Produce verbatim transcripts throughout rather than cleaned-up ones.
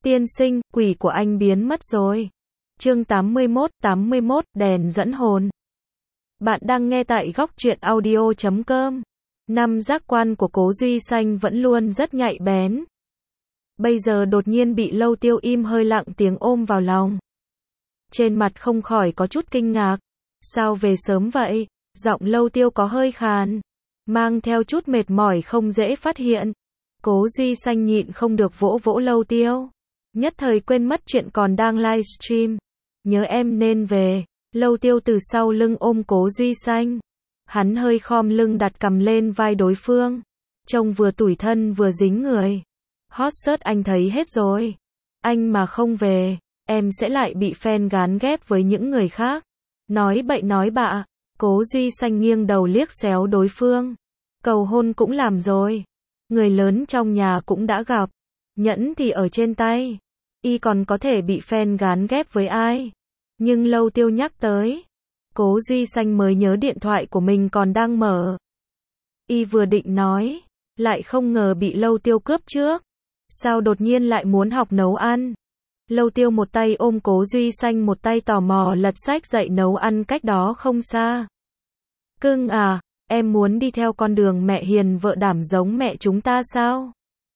Tiên sinh, quỷ của anh biến mất rồi. Chương tám mươi mốt, tám mươi mốt, đèn dẫn hồn. Bạn đang nghe tại góc truyện audio chấm com. Năm giác quan của Cố Duy Xanh vẫn luôn rất nhạy bén. Bây giờ đột nhiên bị Lâu Tiêu im hơi lặng tiếng ôm vào lòng. Trên mặt không khỏi có chút kinh ngạc. Sao về sớm vậy? Giọng Lâu Tiêu có hơi khàn, mang theo chút mệt mỏi không dễ phát hiện. Cố Duy Xanh nhịn không được vỗ vỗ Lâu Tiêu. Nhất thời quên mất chuyện còn đang livestream. Nhớ em nên về. Lâu Tiêu từ sau lưng ôm Cố Duy Xanh. Hắn hơi khom lưng đặt cằm lên vai đối phương. Trông vừa tủi thân vừa dính người. Hot search anh thấy hết rồi. Anh mà không về, em sẽ lại bị fan gán ghép với những người khác. Nói bậy nói bạ. Cố Duy Xanh nghiêng đầu liếc xéo đối phương. Cầu hôn cũng làm rồi. Người lớn trong nhà cũng đã gặp. Nhẫn thì ở trên tay. Y còn có thể bị fan gán ghép với ai? Nhưng Lâu Tiêu nhắc tới. Cố Duy Xanh mới nhớ điện thoại của mình còn đang mở. Y vừa định nói, lại không ngờ bị Lâu Tiêu cướp trước. Sao đột nhiên lại muốn học nấu ăn? Lâu Tiêu một tay ôm Cố Duy Xanh, một tay tò mò lật sách dạy nấu ăn cách đó không xa. Cưng à, em muốn đi theo con đường mẹ hiền vợ đảm giống mẹ chúng ta sao?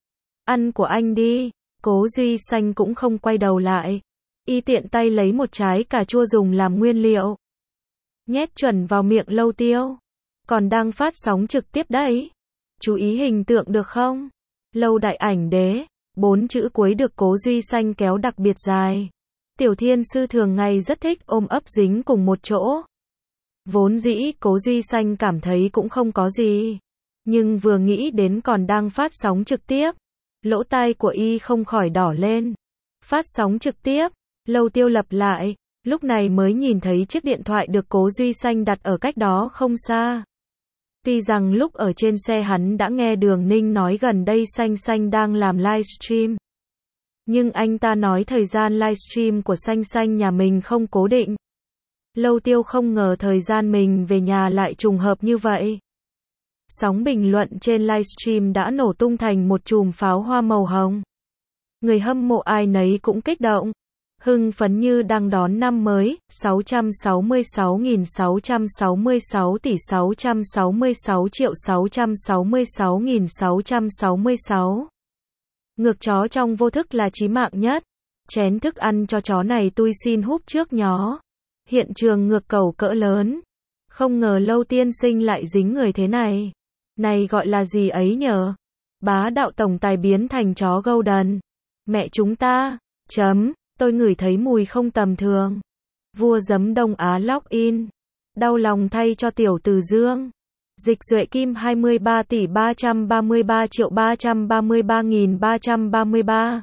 Ăn của anh đi. Cố Duy Xanh cũng không quay đầu lại. Y tiện tay lấy một trái cà chua dùng làm nguyên liệu. Nhét chuẩn vào miệng Lâu Tiêu. Còn đang phát sóng trực tiếp đấy. Chú ý hình tượng được không? Lâu đại ảnh đế. Bốn chữ cuối được Cố Duy Xanh kéo đặc biệt dài. Tiểu thiên sư thường ngày rất thích ôm ấp dính cùng một chỗ. Vốn dĩ Cố Duy Xanh cảm thấy cũng không có gì. Nhưng vừa nghĩ đến còn đang phát sóng trực tiếp. Lỗ tai của y không khỏi đỏ lên. Phát sóng trực tiếp. Lâu Tiêu lặp lại. Lúc này mới nhìn thấy chiếc điện thoại được Cố Duy Xanh đặt ở cách đó không xa. Tuy rằng lúc ở trên xe hắn đã nghe Đường Ninh nói gần đây Xanh Xanh đang làm livestream. Nhưng anh ta nói thời gian livestream của Xanh Xanh nhà mình không cố định. Lâu Tiêu không ngờ thời gian mình về nhà lại trùng hợp như vậy. Sóng bình luận trên livestream đã nổ tung thành một chùm pháo hoa màu hồng. Người hâm mộ ai nấy cũng kích động. Hưng phấn như đang đón năm mới. Sáu trăm sáu mươi sáu nghìn sáu trăm sáu mươi sáu tỷ sáu trăm sáu mươi sáu triệu sáu trăm sáu mươi sáu nghìn sáu trăm sáu mươi sáu. Ngược chó trong vô thức là chí mạng nhất. Chén thức ăn cho chó này tôi xin húp trước nhó. Hiện trường ngược cầu cỡ lớn. Không ngờ Lâu tiên sinh lại dính người thế này. Này gọi là gì ấy nhờ? Bá đạo tổng tài biến thành chó Golden. Mẹ chúng ta. Chấm. Tôi ngửi thấy mùi không tầm thường. Vua giấm Đông Á login. Đau lòng thay cho tiểu Từ Dương. Dịch Duệ Kim hai mươi ba tỷ ba trăm ba mươi ba triệu ba trăm ba mươi ba nghìn ba trăm ba mươi ba.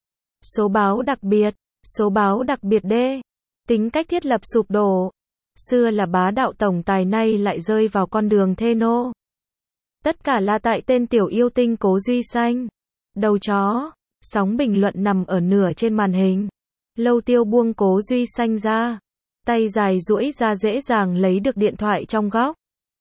Số báo đặc biệt. Số báo đặc biệt D. Tính cách thiết lập sụp đổ. Xưa là bá đạo tổng tài, nay lại rơi vào con đường thê nô. Tất cả là tại tên tiểu yêu tinh Cố Duy Xanh. Đầu chó. Sóng bình luận nằm ở nửa trên màn hình. Lâu Tiêu buông Cố Duy Xanh ra. Tay dài duỗi ra dễ dàng lấy được điện thoại trong góc.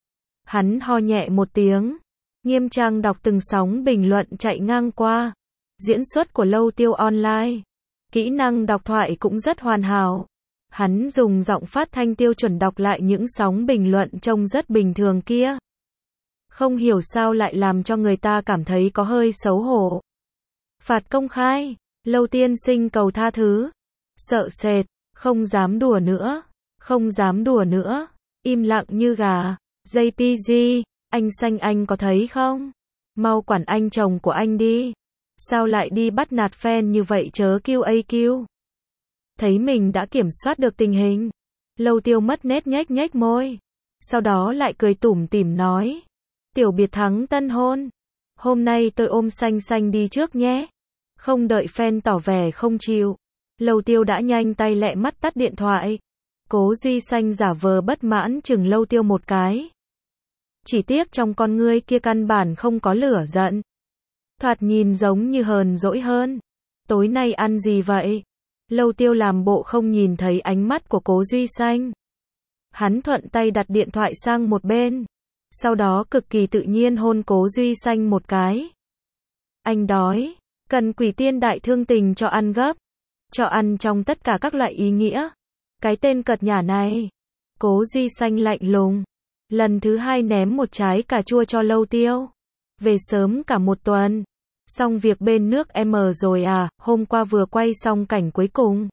Hắn ho nhẹ một tiếng. Nghiêm trang đọc từng sóng bình luận chạy ngang qua. Diễn xuất của Lâu Tiêu online. Kỹ năng đọc thoại cũng rất hoàn hảo. Hắn dùng giọng phát thanh tiêu chuẩn đọc lại những sóng bình luận trông rất bình thường kia. Không hiểu sao lại làm cho người ta cảm thấy có hơi xấu hổ. Phạt công khai. Lâu tiên sinh cầu tha thứ. Sợ sệt. Không dám đùa nữa. Không dám đùa nữa. Im lặng như gà. gi pê giê. Anh Xanh anh có thấy không? Mau quản anh chồng của anh đi. Sao lại đi bắt nạt fan như vậy chớ kiu a kiu. Thấy mình đã kiểm soát được tình hình. Lâu Tiêu mất nét nhếch nhếch môi. Sau đó lại cười tủm tỉm nói. Tiểu biệt thắng tân hôn. Hôm nay tôi ôm Xanh Xanh đi trước nhé. Không đợi fan tỏ vẻ không chịu. Lâu Tiêu đã nhanh tay lẹ mắt tắt điện thoại. Cố Duy Xanh giả vờ bất mãn chừng Lâu Tiêu một cái. Chỉ tiếc trong con ngươi kia căn bản không có lửa giận. Thoạt nhìn giống như hờn dỗi hơn. Tối nay ăn gì vậy? Lâu Tiêu làm bộ không nhìn thấy ánh mắt của Cố Duy Xanh. Hắn thuận tay đặt điện thoại sang một bên. Sau đó cực kỳ tự nhiên hôn Cố Duy Xanh một cái. Anh đói. Cần quỷ tiên đại thương tình cho ăn gấp. Cho ăn trong tất cả các loại ý nghĩa. Cái tên cợt nhả này. Cố Duy Xanh lạnh lùng. Lần thứ hai ném một trái cà chua cho Lâu Tiêu. Về sớm cả một tuần. Xong việc bên nước em rồi à, hôm qua vừa quay xong cảnh cuối cùng.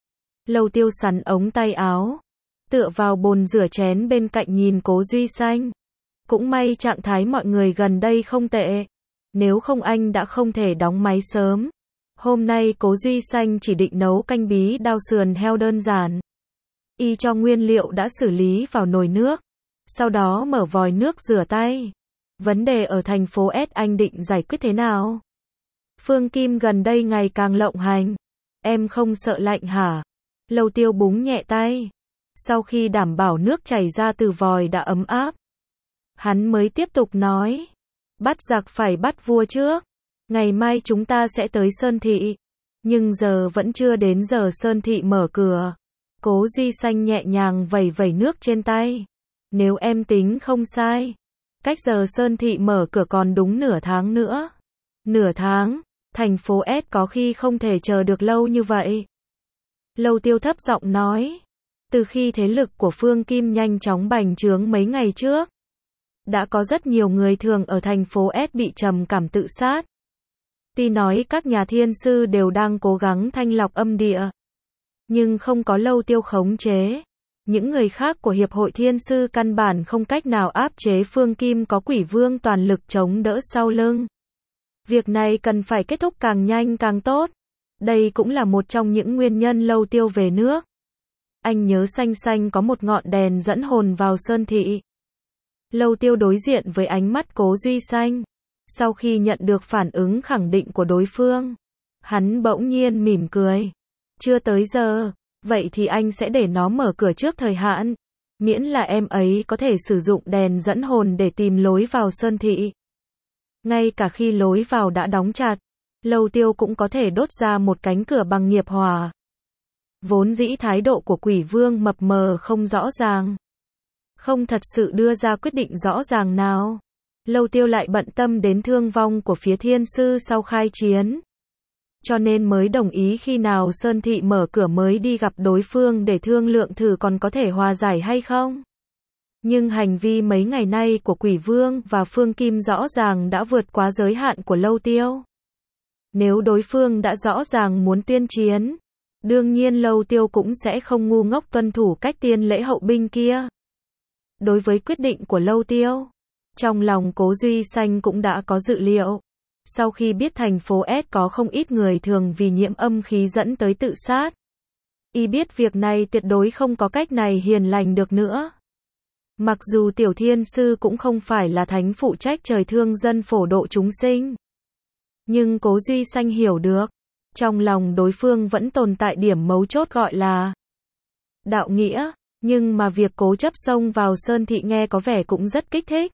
Lâu Tiêu sắn ống tay áo. Tựa vào bồn rửa chén bên cạnh nhìn Cố Duy Xanh. Cũng may trạng thái mọi người gần đây không tệ. Nếu không anh đã không thể đóng máy sớm. Hôm nay Cố Duy Xanh chỉ định nấu canh bí đao sườn heo đơn giản. Y cho nguyên liệu đã xử lý vào nồi nước. Sau đó mở vòi nước rửa tay. Vấn đề ở thành phố S anh định giải quyết thế nào? Phương Kim gần đây ngày càng lộng hành. Em không sợ lạnh hả? Lâu Tiêu búng nhẹ tay. Sau khi đảm bảo nước chảy ra từ vòi đã ấm áp. Hắn mới tiếp tục nói. Bắt giặc phải bắt vua trước. Ngày mai chúng ta sẽ tới Sơn Thị. Nhưng giờ vẫn chưa đến giờ Sơn Thị mở cửa. Cố Duy Xanh nhẹ nhàng vẩy vẩy nước trên tay. Nếu em tính không sai. Cách giờ Sơn Thị mở cửa còn đúng nửa tháng nữa. Nửa tháng, thành phố S có khi không thể chờ được lâu như vậy. Lâu Tiêu thấp giọng nói. Từ khi thế lực của Phương Kim nhanh chóng bành trướng mấy ngày trước. Đã có rất nhiều người thường ở thành phố S bị trầm cảm tự sát. Tuy nói các nhà thiên sư đều đang cố gắng thanh lọc âm địa. Nhưng không có Lâu Tiêu khống chế. Những người khác của Hiệp hội Thiên Sư căn bản không cách nào áp chế Phương Kim có quỷ vương toàn lực chống đỡ sau lưng. Việc này cần phải kết thúc càng nhanh càng tốt. Đây cũng là một trong những nguyên nhân Lâu Tiêu về nước. Anh nhớ Xanh Xanh có một ngọn đèn dẫn hồn vào Sơn Thị. Lâu Tiêu đối diện với ánh mắt Cố Duy Xanh. Sau khi nhận được phản ứng khẳng định của đối phương, hắn bỗng nhiên mỉm cười. Chưa tới giờ, vậy thì anh sẽ để nó mở cửa trước thời hạn. Miễn là em ấy có thể sử dụng đèn dẫn hồn để tìm lối vào Sơn Thị. Ngay cả khi lối vào đã đóng chặt, Lâu Tiêu cũng có thể đốt ra một cánh cửa bằng nghiệp hỏa. Vốn dĩ thái độ của quỷ vương mập mờ không rõ ràng. Không thật sự đưa ra quyết định rõ ràng nào. Lâu Tiêu lại bận tâm đến thương vong của phía thiên sư sau khai chiến. Cho nên mới đồng ý khi nào Sơn Thị mở cửa mới đi gặp đối phương để thương lượng thử còn có thể hòa giải hay không. Nhưng hành vi mấy ngày nay của quỷ vương và Phương Kim rõ ràng đã vượt quá giới hạn của Lâu Tiêu. Nếu đối phương đã rõ ràng muốn tuyên chiến, đương nhiên Lâu Tiêu cũng sẽ không ngu ngốc tuân thủ cách tiên lễ hậu binh kia. Đối với quyết định của Lâu Tiêu, trong lòng Cố Duy Xanh cũng đã có dự liệu. Sau khi biết thành phố S có không ít người thường vì nhiễm âm khí dẫn tới tự sát, y biết việc này tuyệt đối không có cách này hiền lành được nữa. Mặc dù Tiểu Thiên Sư cũng không phải là thánh phụ trách trời thương dân phổ độ chúng sinh, nhưng Cố Duy Xanh hiểu được, trong lòng đối phương vẫn tồn tại điểm mấu chốt gọi là đạo nghĩa, nhưng mà việc cố chấp xông vào Sơn Thị nghe có vẻ cũng rất kích thích.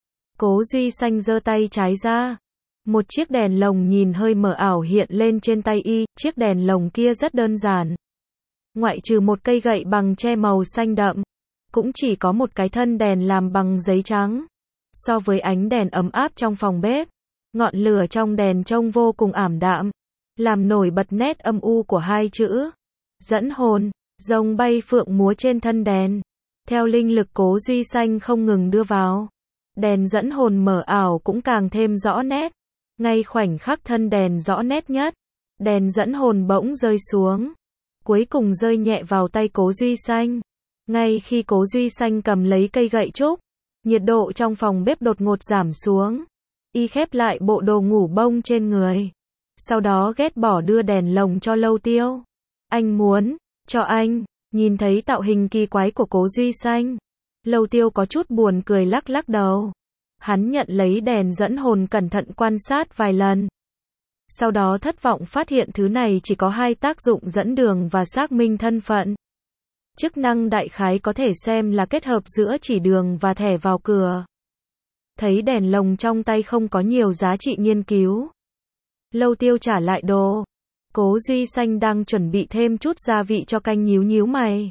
Cố Duy Xanh giơ tay trái ra. Một chiếc đèn lồng nhìn hơi mờ ảo hiện lên trên tay y, chiếc đèn lồng kia rất đơn giản. Ngoại trừ một cây gậy bằng tre màu xanh đậm, cũng chỉ có một cái thân đèn làm bằng giấy trắng. So với ánh đèn ấm áp trong phòng bếp, ngọn lửa trong đèn trông vô cùng ảm đạm, làm nổi bật nét âm u của hai chữ dẫn hồn. Rồng bay phượng múa trên thân đèn. Theo linh lực Cố Duy Xanh không ngừng đưa vào, đèn dẫn hồn mờ ảo cũng càng thêm rõ nét. Ngay khoảnh khắc thân đèn rõ nét nhất, đèn dẫn hồn bỗng rơi xuống. Cuối cùng rơi nhẹ vào tay Cố Duy Xanh. Ngay khi Cố Duy Xanh cầm lấy cây gậy trúc, nhiệt độ trong phòng bếp đột ngột giảm xuống. Y khép lại bộ đồ ngủ bông trên người. Sau đó ghét bỏ đưa đèn lồng cho Lâu Tiêu. Anh muốn cho anh. Nhìn thấy tạo hình kỳ quái của Cố Duy Xanh, Lâu Tiêu có chút buồn cười lắc lắc đầu. Hắn nhận lấy đèn dẫn hồn cẩn thận quan sát vài lần. Sau đó thất vọng phát hiện thứ này chỉ có hai tác dụng dẫn đường và xác minh thân phận. Chức năng đại khái có thể xem là kết hợp giữa chỉ đường và thẻ vào cửa. Thấy đèn lồng trong tay không có nhiều giá trị nghiên cứu, Lâu Tiêu trả lại đồ. Cố Duy Xanh đang chuẩn bị thêm chút gia vị cho canh nhíu nhíu mày.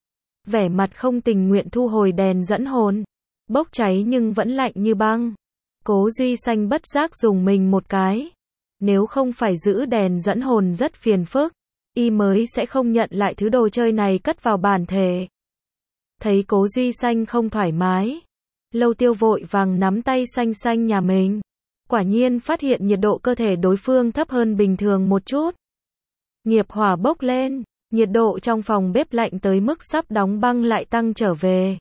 Vẻ mặt không tình nguyện thu hồi đèn dẫn hồn. Bốc cháy nhưng vẫn lạnh như băng. Cố Duy Xanh bất giác dùng mình một cái. Nếu không phải giữ đèn dẫn hồn rất phiền phức, y mới sẽ không nhận lại thứ đồ chơi này cất vào bản thể. Thấy Cố Duy Xanh không thoải mái, Lâu Tiêu vội vàng nắm tay Xanh Xanh nhà mình. Quả nhiên phát hiện nhiệt độ cơ thể đối phương thấp hơn bình thường một chút. Nghiệp hỏa bốc lên, nhiệt độ trong phòng bếp lạnh tới mức sắp đóng băng lại tăng trở về.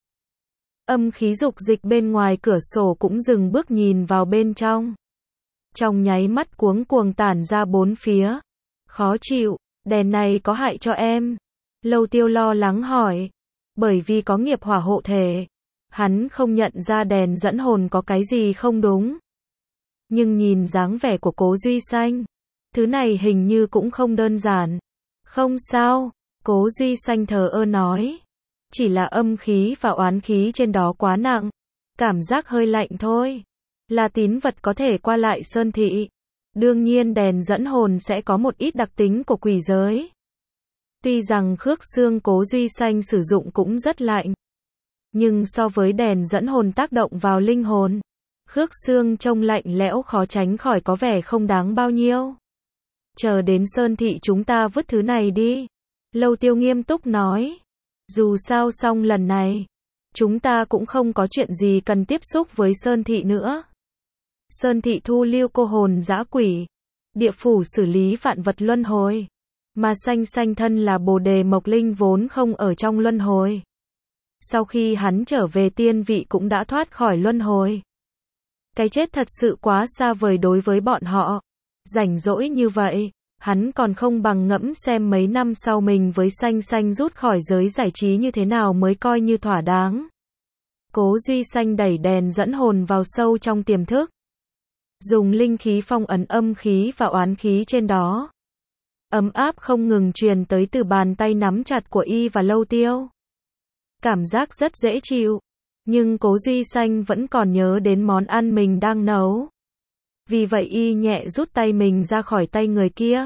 Âm khí dục dịch bên ngoài cửa sổ cũng dừng bước nhìn vào bên trong. Trong nháy mắt cuống cuồng tản ra bốn phía. Khó chịu, đèn này có hại cho em? Lâu Tiêu lo lắng hỏi. Bởi vì có nghiệp hỏa hộ thể, hắn không nhận ra đèn dẫn hồn có cái gì không đúng. Nhưng nhìn dáng vẻ của Cố Duy Xanh, thứ này hình như cũng không đơn giản. Không sao, Cố Duy Xanh thờ ơ nói. Chỉ là âm khí và oán khí trên đó quá nặng. Cảm giác hơi lạnh thôi. Là tín vật có thể qua lại sơn thị. Đương nhiên đèn dẫn hồn sẽ có một ít đặc tính của quỷ giới. Tuy rằng khước xương Cố Duy Xanh sử dụng cũng rất lạnh. Nhưng so với đèn dẫn hồn tác động vào linh hồn, khước xương trông lạnh lẽo khó tránh khỏi có vẻ không đáng bao nhiêu. Chờ đến sơn thị chúng ta vứt thứ này đi. Lâu Tiêu nghiêm túc nói. Dù sao xong lần này, chúng ta cũng không có chuyện gì cần tiếp xúc với sơn thị nữa. Sơn thị thu lưu cô hồn dã quỷ, địa phủ xử lý vạn vật luân hồi, mà Xanh Xanh thân là Bồ Đề Mộc Linh vốn không ở trong luân hồi. Sau khi hắn trở về tiên vị cũng đã thoát khỏi luân hồi. Cái chết thật sự quá xa vời đối với bọn họ. Rảnh rỗi như vậy, hắn còn không bằng ngẫm xem mấy năm sau mình với Xanh Xanh rút khỏi giới giải trí như thế nào mới coi như thỏa đáng. Cố Duy Xanh đẩy đèn dẫn hồn vào sâu trong tiềm thức. Dùng linh khí phong ấn âm khí và oán khí trên đó. Ấm áp không ngừng truyền tới từ bàn tay nắm chặt của y và Lâu Tiêu. Cảm giác rất dễ chịu. Nhưng Cố Duy Xanh vẫn còn nhớ đến món ăn mình đang nấu. Vì vậy y nhẹ rút tay mình ra khỏi tay người kia.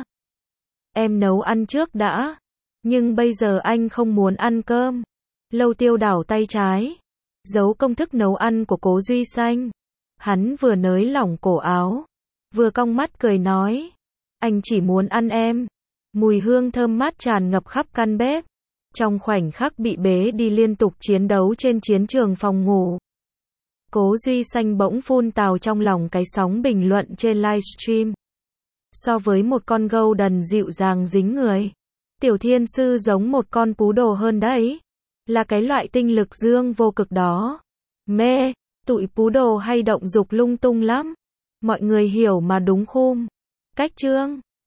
Em nấu ăn trước đã. Nhưng bây giờ anh không muốn ăn cơm. Lâu Tiêu đảo tay trái. Giấu công thức nấu ăn của Cố Duy Xanh. Hắn vừa nới lỏng cổ áo, vừa cong mắt cười nói. Anh chỉ muốn ăn em. Mùi hương thơm mát tràn ngập khắp căn bếp. Trong khoảnh khắc bị bế đi liên tục chiến đấu trên chiến trường phòng ngủ. Cố Duy Xanh bỗng phun tào trong lòng cái sóng bình luận trên livestream. So với một con gâu đần dịu dàng dính người, Tiểu Thiên Sư giống một con pú đồ hơn đấy. Là cái loại tinh lực dương vô cực đó. Mê, tụi pú đồ hay động dục lung tung lắm. Mọi người hiểu mà đúng khum. Cách chương